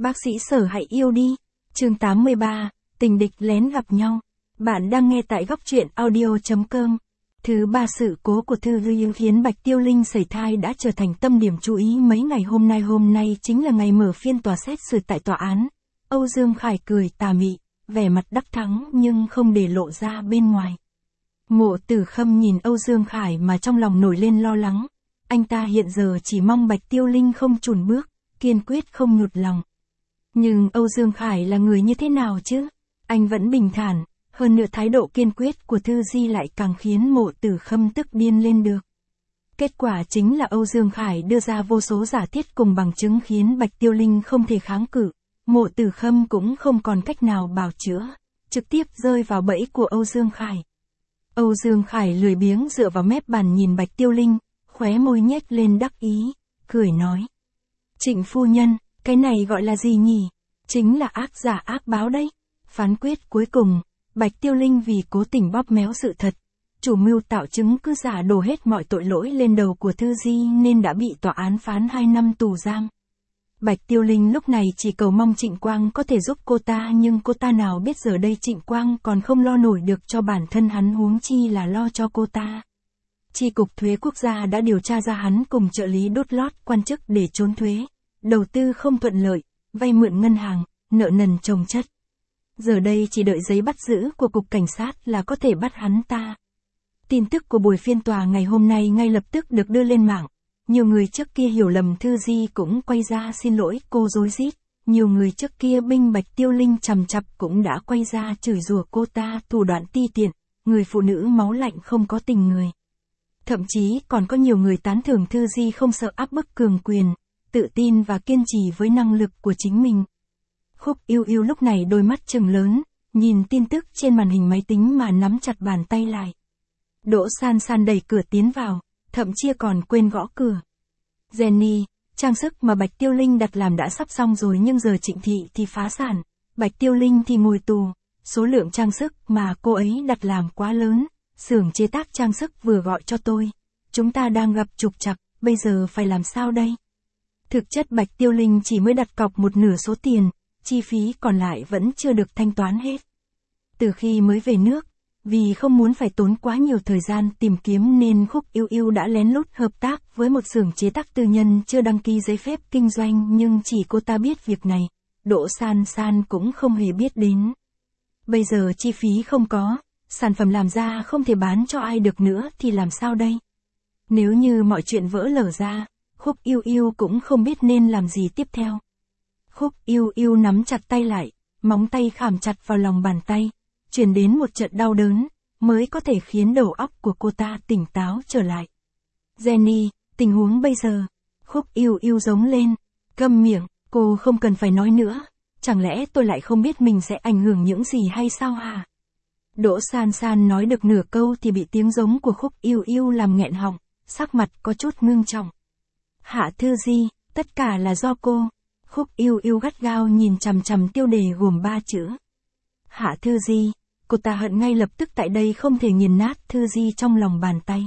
Bác sĩ Sở hãy yêu đi. Chương 83, tình địch lén gặp nhau. Bạn đang nghe tại góc truyện audio.com. Thứ ba, sự cố của Thư Dư khiến Bạch Tiêu Linh sẩy thai đã trở thành tâm điểm chú ý mấy ngày hôm nay. Hôm nay chính là ngày mở phiên tòa xét xử tại tòa án. Âu Dương Khải cười tà mị, vẻ mặt đắc thắng nhưng không để lộ ra bên ngoài. Mộ Tử Khâm nhìn Âu Dương Khải mà trong lòng nổi lên lo lắng. Anh ta hiện giờ chỉ mong Bạch Tiêu Linh không chùn bước, kiên quyết không nhụt lòng. Nhưng Âu Dương Khải là người như thế nào chứ? Anh vẫn bình thản, hơn nữa thái độ kiên quyết của Thư Di lại càng khiến Mộ Tử Khâm tức điên lên được. Kết quả chính là Âu Dương Khải đưa ra vô số giả thiết cùng bằng chứng khiến Bạch Tiêu Linh không thể kháng cự. Mộ Tử Khâm cũng không còn cách nào bào chữa, trực tiếp rơi vào bẫy của Âu Dương Khải. Âu Dương Khải lười biếng dựa vào mép bàn nhìn Bạch Tiêu Linh, khóe môi nhếch lên đắc ý, cười nói. Trịnh phu nhân, cái này gọi là gì nhỉ? Chính là ác giả ác báo đấy. Phán quyết cuối cùng, Bạch Tiêu Linh vì cố tình bóp méo sự thật, chủ mưu tạo chứng cứ giả đổ hết mọi tội lỗi lên đầu của Thư Di nên đã bị tòa án phán 2 năm tù giam. Bạch Tiêu Linh lúc này chỉ cầu mong Trịnh Quang có thể giúp cô ta, nhưng cô ta nào biết giờ đây Trịnh Quang còn không lo nổi được cho bản thân hắn, huống chi là lo cho cô ta. Chi cục thuế quốc gia đã điều tra ra hắn cùng trợ lý đốt lót quan chức để trốn thuế, đầu tư không thuận lợi, vay mượn ngân hàng, nợ nần chồng chất. Giờ đây chỉ đợi giấy bắt giữ của cục cảnh sát là có thể bắt hắn ta. Tin tức của buổi phiên tòa ngày hôm nay ngay lập tức được đưa lên mạng. Nhiều người trước kia hiểu lầm Thư Di cũng quay ra xin lỗi cô rối rít. Nhiều người trước kia binh Bạch Tiêu Linh chằm chặp cũng đã quay ra chửi rủa cô ta thủ đoạn ti tiện, người phụ nữ máu lạnh không có tình người. Thậm chí còn có nhiều người tán thưởng Thư Di không sợ áp bức cường quyền, tự tin và kiên trì với năng lực của chính mình. Khúc Yêu Yêu lúc này đôi mắt trừng lớn, nhìn tin tức trên màn hình máy tính mà nắm chặt bàn tay lại. Đỗ San San đẩy cửa tiến vào, thậm chí còn quên gõ cửa. Jenny, trang sức mà Bạch Tiêu Linh đặt làm đã sắp xong rồi nhưng giờ Trịnh Thị thì phá sản, Bạch Tiêu Linh thì ngồi tù, số lượng trang sức mà cô ấy đặt làm quá lớn, xưởng chế tác trang sức vừa gọi cho tôi. Chúng ta đang gặp trục trặc, bây giờ phải làm sao đây? Thực chất Bạch Tiêu Linh chỉ mới đặt cọc một nửa số tiền, chi phí còn lại vẫn chưa được thanh toán hết. Từ khi mới về nước, vì không muốn phải tốn quá nhiều thời gian tìm kiếm nên Khúc Yêu Yêu đã lén lút hợp tác với một xưởng chế tác tư nhân chưa đăng ký giấy phép kinh doanh, nhưng chỉ cô ta biết việc này, Đỗ San San cũng không hề biết đến. Bây giờ chi phí không có, sản phẩm làm ra không thể bán cho ai được nữa thì làm sao đây? Nếu như mọi chuyện vỡ lở ra, Khúc Yêu Yêu cũng không biết nên làm gì tiếp theo. Khúc Yêu Yêu nắm chặt tay lại, móng tay khảm chặt vào lòng bàn tay, truyền đến một trận đau đớn, mới có thể khiến đầu óc của cô ta tỉnh táo trở lại. Jenny, tình huống bây giờ. Khúc Yêu Yêu giống lên, câm miệng, cô không cần phải nói nữa, chẳng lẽ tôi lại không biết mình sẽ ảnh hưởng những gì hay sao hả? Đỗ San San nói được nửa câu thì bị tiếng giống của Khúc Yêu Yêu làm nghẹn họng, sắc mặt có chút ngưng trọng. Hạ Thư Di, tất cả là do cô. Khúc Yêu Yêu gắt gao nhìn chằm chằm tiêu đề gồm 3 chữ. Hạ Thư Di, cô ta hận ngay lập tức tại đây không thể nghiền nát Thư Di trong lòng bàn tay.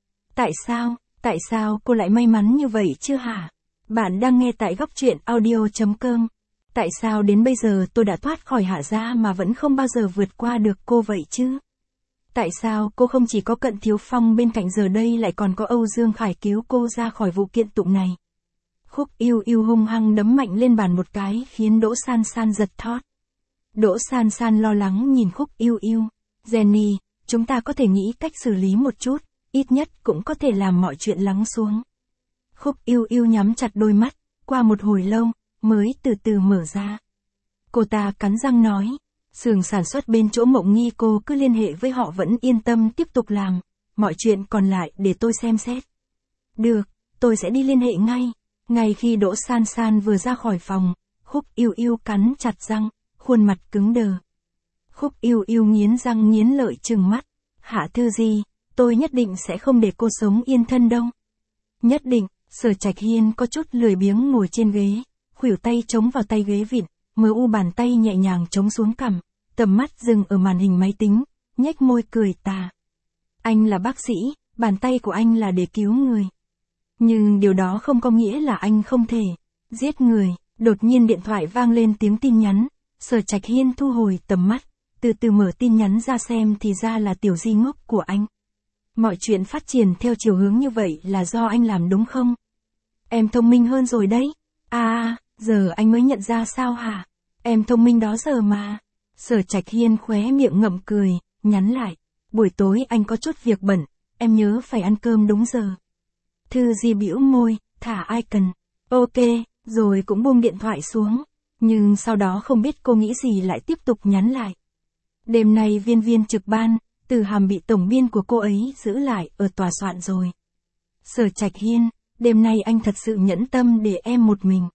Tại sao cô lại may mắn như vậy chứ hả? Bạn đang nghe tại góc truyện audio.com. Tại sao đến bây giờ tôi đã thoát khỏi Hạ gia mà vẫn không bao giờ vượt qua được cô vậy chứ? Tại sao cô không chỉ có Cận Thiếu Phong bên cạnh, giờ đây lại còn có Âu Dương Khải cứu cô ra khỏi vụ kiện tụng này? Khúc Yêu Yêu hung hăng đấm mạnh lên bàn một cái khiến Đỗ San San giật thót. Đỗ San San lo lắng nhìn Khúc Yêu Yêu. Jenny, chúng ta có thể nghĩ cách xử lý một chút, ít nhất cũng có thể làm mọi chuyện lắng xuống. Khúc Yêu Yêu nhắm chặt đôi mắt, qua một hồi lâu, mới từ từ mở ra. Cô ta cắn răng nói, xưởng sản xuất bên chỗ Mộng Nghi cô cứ liên hệ với họ vẫn yên tâm tiếp tục làm, mọi chuyện còn lại để tôi xem xét. Được, tôi sẽ đi liên hệ ngay. Ngay khi Đỗ San San vừa ra khỏi phòng, Khúc Yêu Yêu cắn chặt răng, khuôn mặt cứng đờ. Khúc Yêu Yêu nghiến răng nghiến lợi trừng mắt. Hạ Thư Di, tôi nhất định sẽ không để cô sống yên thân đâu. Nhất định. Sở Trạch Hiên có chút lười biếng ngồi trên ghế, khuỷu tay chống vào tay ghế vịn, mờ u bàn tay nhẹ nhàng chống xuống cằm, tầm mắt dừng ở màn hình máy tính, nhếch môi cười tà. Anh là bác sĩ, bàn tay của anh là để cứu người. Nhưng điều đó không có nghĩa là anh không thể giết người. Đột nhiên điện thoại vang lên tiếng tin nhắn, Sở Trạch Hiên thu hồi tầm mắt, từ từ mở tin nhắn ra xem thì ra là Tiểu Di ngốc của anh. Mọi chuyện phát triển theo chiều hướng như vậy là do anh làm đúng không? Em thông minh hơn rồi đấy. Giờ anh mới nhận ra sao hả? Em thông minh đó giờ mà. Sở Trạch Hiên khóe miệng ngậm cười, nhắn lại. Buổi tối anh có chút việc bận, em nhớ phải ăn cơm đúng giờ. Thư Di bĩu môi, thả ai cần. Ok, rồi cũng buông điện thoại xuống. Nhưng sau đó không biết cô nghĩ gì lại tiếp tục nhắn lại. Đêm nay viên viên trực ban, Từ Hàm bị tổng biên của cô ấy giữ lại ở tòa soạn rồi. Sở Trạch Hiên, đêm nay anh thật sự nhẫn tâm để em một mình.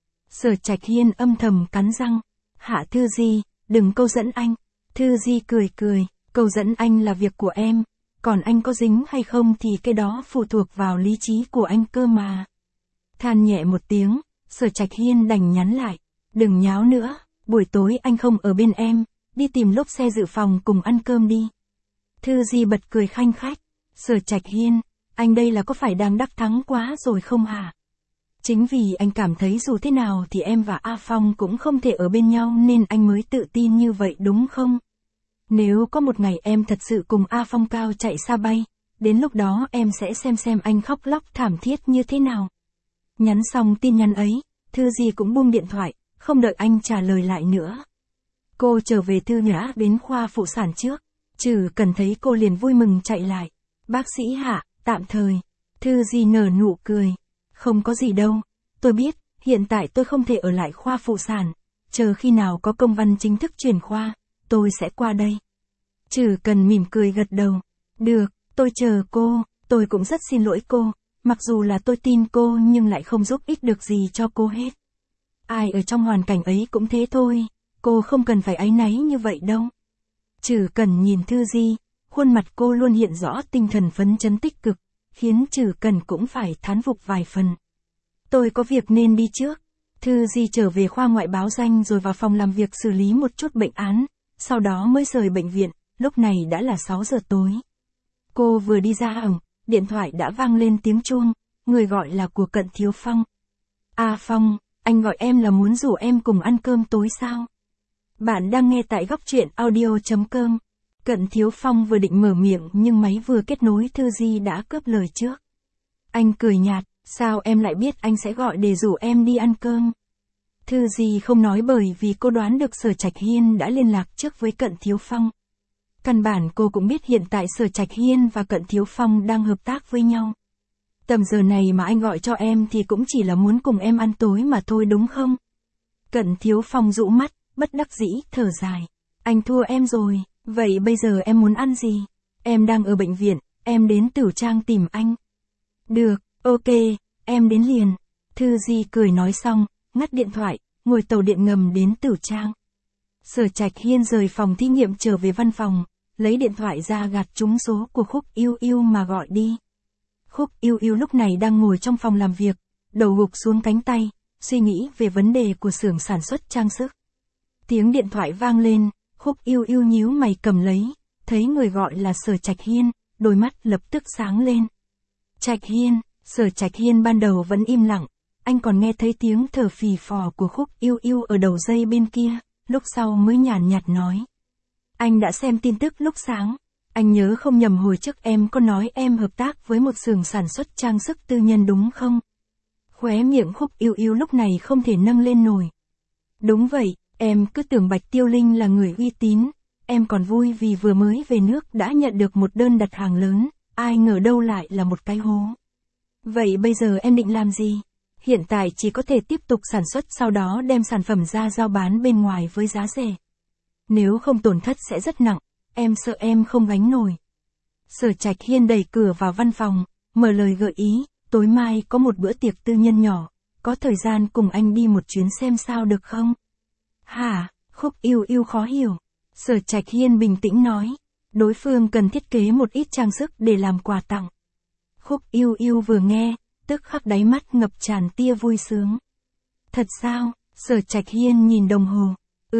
Sở Trạch Hiên âm thầm cắn răng. Hạ Thư Di, đừng câu dẫn anh. Thư Di cười cười, câu dẫn anh là việc của em. Còn anh có dính hay không thì cái đó phụ thuộc vào lý trí của anh cơ mà. Than nhẹ một tiếng, Sở Trạch Hiên đành nhắn lại. Đừng nháo nữa, buổi tối anh không ở bên em, đi tìm lốp xe dự phòng cùng ăn cơm đi. Thư Di bật cười khanh khách. Sở Trạch Hiên, anh đây là có phải đang đắc thắng quá rồi không hả? Chính vì anh cảm thấy dù thế nào thì em và A Phong cũng không thể ở bên nhau nên anh mới tự tin như vậy đúng không? Nếu có một ngày em thật sự cùng A Phong cao chạy xa bay, đến lúc đó em sẽ xem anh khóc lóc thảm thiết như thế nào. Nhắn xong tin nhắn ấy, Thư Di cũng buông điện thoại, không đợi anh trả lời lại nữa. Cô trở về Thư Nhã đến khoa phụ sản trước, Trừ Cần thấy cô liền vui mừng chạy lại. Bác sĩ Hạ, tạm thời. Thư Di nở nụ cười. Không có gì đâu, tôi biết, hiện tại tôi không thể ở lại khoa phụ sản, chờ khi nào có công văn chính thức chuyển khoa, tôi sẽ qua đây. Trừ Cần mỉm cười gật đầu. Được, tôi chờ cô, tôi cũng rất xin lỗi cô, mặc dù là tôi tin cô nhưng lại không giúp ích được gì cho cô hết. Ai ở trong hoàn cảnh ấy cũng thế thôi, cô không cần phải áy náy như vậy đâu. Trừ Cần nhìn Thư Di, khuôn mặt cô luôn hiện rõ tinh thần phấn chấn tích cực, khiến Trừ Cần cũng phải thán phục vài phần. Tôi có việc nên đi trước. Thư Di trở về khoa ngoại báo danh rồi vào phòng làm việc xử lý một chút bệnh án, sau đó mới rời bệnh viện, lúc này đã là 6 giờ tối. Cô vừa đi ra điện thoại đã vang lên tiếng chuông, người gọi là của Cận Thiếu Phong. Phong, anh gọi em là muốn rủ em cùng ăn cơm tối sao? Bạn đang nghe tại góc truyện audio.com. Cận Thiếu Phong vừa định mở miệng nhưng máy vừa kết nối Thư Di đã cướp lời trước. Anh cười nhạt, sao em lại biết anh sẽ gọi để rủ em đi ăn cơm? Thư Di không nói bởi vì cô đoán được Sở Trạch Hiên đã liên lạc trước với Cận Thiếu Phong. Căn bản cô cũng biết hiện tại Sở Trạch Hiên và Cận Thiếu Phong đang hợp tác với nhau. Tầm giờ này mà anh gọi cho em thì cũng chỉ là muốn cùng em ăn tối mà thôi đúng không? Cận Thiếu Phong rũ mắt, bất đắc dĩ, thở dài. Anh thua em rồi, vậy bây giờ em muốn ăn gì? Em đang ở bệnh viện, em đến Tửu Trang tìm anh. Được, ok, em đến liền. Thư Di cười nói xong, ngắt điện thoại, ngồi tàu điện ngầm đến Tửu Trang. Sở Trạch Hiên rời phòng thí nghiệm trở về văn phòng, lấy điện thoại ra gạt trúng số của Khúc Yêu Yêu mà gọi đi. Khúc Yêu Yêu lúc này đang ngồi trong phòng làm việc, đầu gục xuống cánh tay, suy nghĩ về vấn đề của xưởng sản xuất trang sức. Tiếng điện thoại vang lên, Khúc Yêu Yêu nhíu mày cầm lấy, thấy người gọi là Sở Trạch Hiên, đôi mắt lập tức sáng lên. Trạch Hiên, Sở Trạch Hiên ban đầu vẫn im lặng, anh còn nghe thấy tiếng thở phì phò của Khúc Yêu Yêu ở đầu dây bên kia, lúc sau mới nhàn nhạt nói. Anh đã xem tin tức lúc sáng, anh nhớ không nhầm hồi trước em có nói em hợp tác với một xưởng sản xuất trang sức tư nhân đúng không? Khóe miệng Khúc Yêu Yêu lúc này không thể nâng lên nổi. Đúng vậy, em cứ tưởng Bạch Tiêu Linh là người uy tín, em còn vui vì vừa mới về nước đã nhận được một đơn đặt hàng lớn, ai ngờ đâu lại là một cái hố. Vậy bây giờ em định làm gì? Hiện tại chỉ có thể tiếp tục sản xuất sau đó đem sản phẩm ra giao bán bên ngoài với giá rẻ. Nếu không tổn thất sẽ rất nặng, em sợ em không gánh nổi. Sở Trạch Hiên đẩy cửa vào văn phòng, mở lời gợi ý, tối mai có một bữa tiệc tư nhân nhỏ, có thời gian cùng anh đi một chuyến xem sao được không? Hả? Khúc Yêu Yêu khó hiểu. Sở Trạch Hiên bình tĩnh nói, đối phương cần thiết kế một ít trang sức để làm quà tặng. Khúc Yêu Yêu vừa nghe, tức khắc đáy mắt ngập tràn tia vui sướng. Thật sao? Sở Trạch Hiên nhìn đồng hồ.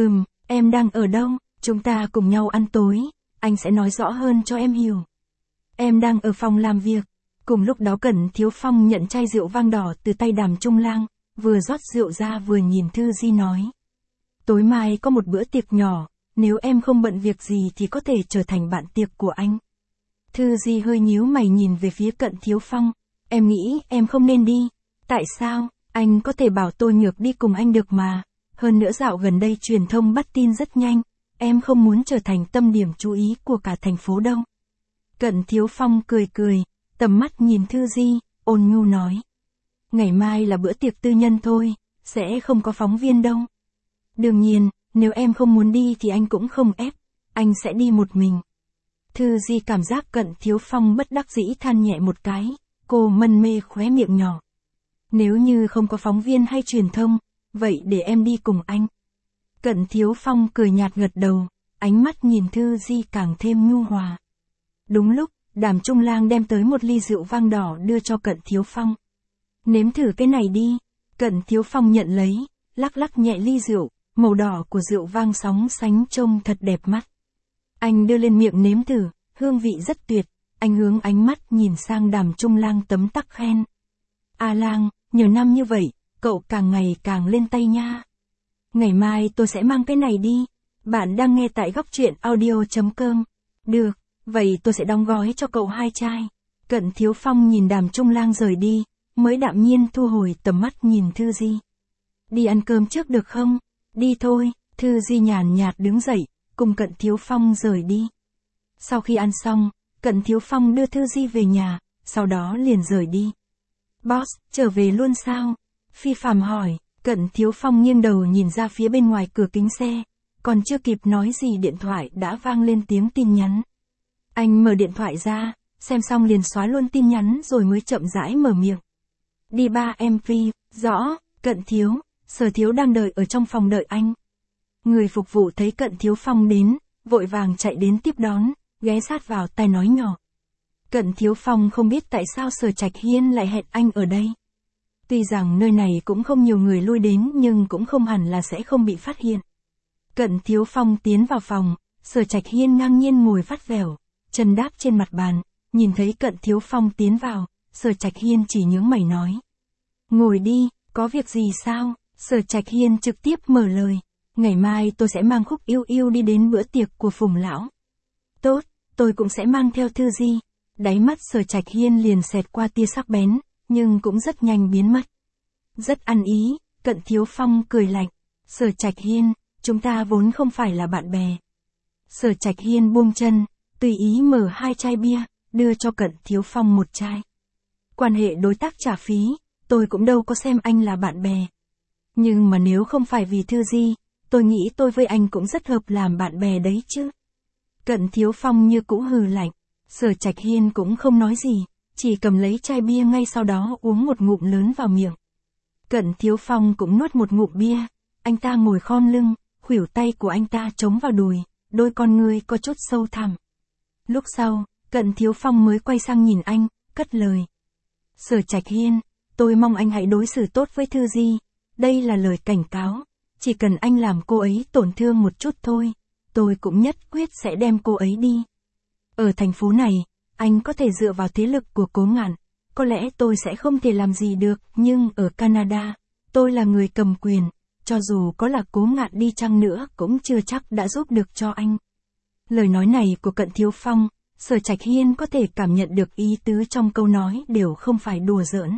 Em đang ở đâu? Chúng ta cùng nhau ăn tối, anh sẽ nói rõ hơn cho em hiểu. Em đang ở phòng làm việc. Cùng lúc đó Cẩn Thiếu Phong nhận chai rượu vang đỏ từ tay Đàm Trung Lang, vừa rót rượu ra vừa nhìn Thư Di nói. Tối mai có một bữa tiệc nhỏ, nếu em không bận việc gì thì có thể trở thành bạn tiệc của anh. Thư Di hơi nhíu mày nhìn về phía Cận Thiếu Phong. Em nghĩ em không nên đi. Tại sao? Anh có thể bảo Tô Nhược đi cùng anh được mà. Hơn nữa dạo gần đây truyền thông bắt tin rất nhanh. Em không muốn trở thành tâm điểm chú ý của cả thành phố đâu. Cận Thiếu Phong cười cười, tầm mắt nhìn Thư Di, ôn nhu nói. Ngày mai là bữa tiệc tư nhân thôi, sẽ không có phóng viên đâu. Đương nhiên, nếu em không muốn đi thì anh cũng không ép, anh sẽ đi một mình. Thư Di cảm giác Cận Thiếu Phong bất đắc dĩ than nhẹ một cái, cô mân mê khóe miệng nhỏ. Nếu như không có phóng viên hay truyền thông, vậy để em đi cùng anh. Cận Thiếu Phong cười nhạt gật đầu, ánh mắt nhìn Thư Di càng thêm nhu hòa. Đúng lúc, Đàm Trung Lang đem tới một ly rượu vang đỏ đưa cho Cận Thiếu Phong. Nếm thử cái này đi. Cận Thiếu Phong nhận lấy, lắc lắc nhẹ ly rượu, màu đỏ của rượu vang sóng sánh trông thật đẹp mắt. Anh đưa lên miệng nếm thử, hương vị rất tuyệt, anh hướng ánh mắt nhìn sang Đàm Trung Lang tấm tắc khen. A Lang, nhiều năm như vậy, cậu càng ngày càng lên tay nha. Ngày mai tôi sẽ mang cái này đi. Bạn đang nghe tại góc truyện audio.com. Được, vậy tôi sẽ đóng gói cho cậu 2 chai. Cận Thiếu Phong nhìn Đàm Trung Lang rời đi, mới đạm nhiên thu hồi tầm mắt nhìn Thư Di. Đi ăn cơm trước được không? Đi thôi. Thư Di nhàn nhạt đứng dậy, cùng Cận Thiếu Phong rời đi. Sau khi ăn xong, Cận Thiếu Phong đưa Thư Di về nhà, sau đó liền rời đi. Boss, trở về luôn sao? Phi Phàm hỏi. Cận Thiếu Phong nghiêng đầu nhìn ra phía bên ngoài cửa kính xe, còn chưa kịp nói gì điện thoại đã vang lên tiếng tin nhắn. Anh mở điện thoại ra, xem xong liền xóa luôn tin nhắn rồi mới chậm rãi mở miệng. Đi 3 MP, rõ. Cận Thiếu, Sở Thiếu đang đợi ở trong phòng đợi anh. Người phục vụ thấy Cận Thiếu Phong đến, vội vàng chạy đến tiếp đón, ghé sát vào tai nói nhỏ. Cận Thiếu Phong không biết tại sao Sở Trạch Hiên lại hẹn anh ở đây. Tuy rằng nơi này cũng không nhiều người lui đến nhưng cũng không hẳn là sẽ không bị phát hiện. Cận Thiếu Phong tiến vào phòng, Sở Trạch Hiên ngang nhiên ngồi vắt vẻo, chân đáp trên mặt bàn, nhìn thấy Cận Thiếu Phong tiến vào, Sở Trạch Hiên chỉ nhướng mày nói. Ngồi đi, có việc gì sao? Sở Trạch Hiên trực tiếp mở lời. Ngày mai tôi sẽ mang Khúc Yêu Yêu đi đến bữa tiệc của Phùng Lão. Tốt, tôi cũng sẽ mang theo Thư Di. Đáy mắt Sở Trạch Hiên liền xẹt qua tia sắc bén, nhưng cũng rất nhanh biến mất. Rất ăn ý, Cận Thiếu Phong cười lạnh. Sở Trạch Hiên, chúng ta vốn không phải là bạn bè. Sở Trạch Hiên buông chân, tùy ý mở 2 chai bia, đưa cho Cận Thiếu Phong 1 chai. Quan hệ đối tác trả phí, tôi cũng đâu có xem anh là bạn bè. Nhưng mà nếu không phải vì Thư Di, tôi nghĩ tôi với anh cũng rất hợp làm bạn bè đấy chứ. Cận Thiếu Phong như cũ hừ lạnh. Sở Trạch Hiên cũng không nói gì, chỉ cầm lấy chai bia ngay sau đó uống một ngụm lớn vào miệng. Cận Thiếu Phong cũng nuốt một ngụm bia, anh ta ngồi khom lưng, khuỷu tay của anh ta chống vào đùi, đôi con ngươi có chút sâu thẳm. Lúc sau, Cận Thiếu Phong mới quay sang nhìn anh, cất lời. Sở Trạch Hiên, tôi mong anh hãy đối xử tốt với Thư Di, đây là lời cảnh cáo, chỉ cần anh làm cô ấy tổn thương một chút thôi, tôi cũng nhất quyết sẽ đem cô ấy đi. Ở thành phố này, anh có thể dựa vào thế lực của Cố Ngạn, có lẽ tôi sẽ không thể làm gì được, nhưng ở Canada, tôi là người cầm quyền, cho dù có là Cố Ngạn đi chăng nữa cũng chưa chắc đã giúp được cho anh. Lời nói này của Cận Thiếu Phong, Sở Trạch Hiên có thể cảm nhận được ý tứ trong câu nói đều không phải đùa giỡn.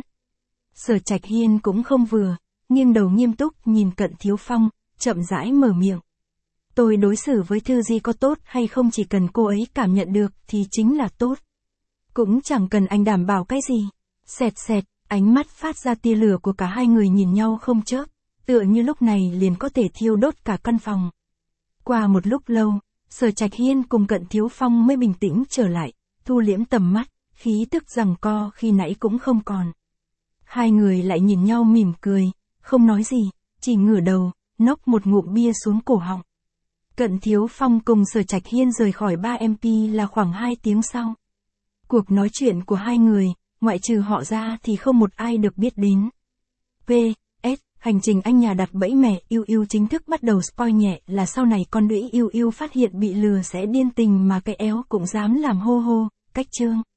Sở Trạch Hiên cũng không vừa, nghiêng đầu nghiêm túc nhìn Cận Thiếu Phong, chậm rãi mở miệng. Tôi đối xử với Thư Di có tốt hay không chỉ cần cô ấy cảm nhận được thì chính là tốt. Cũng chẳng cần anh đảm bảo cái gì. Xẹt xẹt, ánh mắt phát ra tia lửa của cả hai người nhìn nhau không chớp, tựa như lúc này liền có thể thiêu đốt cả căn phòng. Qua một lúc lâu, Sở Trạch Hiên cùng Cận Thiếu Phong mới bình tĩnh trở lại, thu liễm tầm mắt, khí tức giằng co khi nãy cũng không còn. Hai người lại nhìn nhau mỉm cười, không nói gì, chỉ ngửa đầu, nốc một ngụm bia xuống cổ họng. Cận Thiếu Phong cùng Sở Trạch Hiên rời khỏi 3MP là khoảng 2 tiếng sau. Cuộc nói chuyện của hai người, ngoại trừ họ ra thì không một ai được biết đến. P.S. Hành trình anh nhà đặt bẫy mẹ Yêu Yêu chính thức bắt đầu spoil nhẹ là sau này con đũy Yêu Yêu phát hiện bị lừa sẽ điên tình mà cái éo cũng dám làm hô hô, cách chương.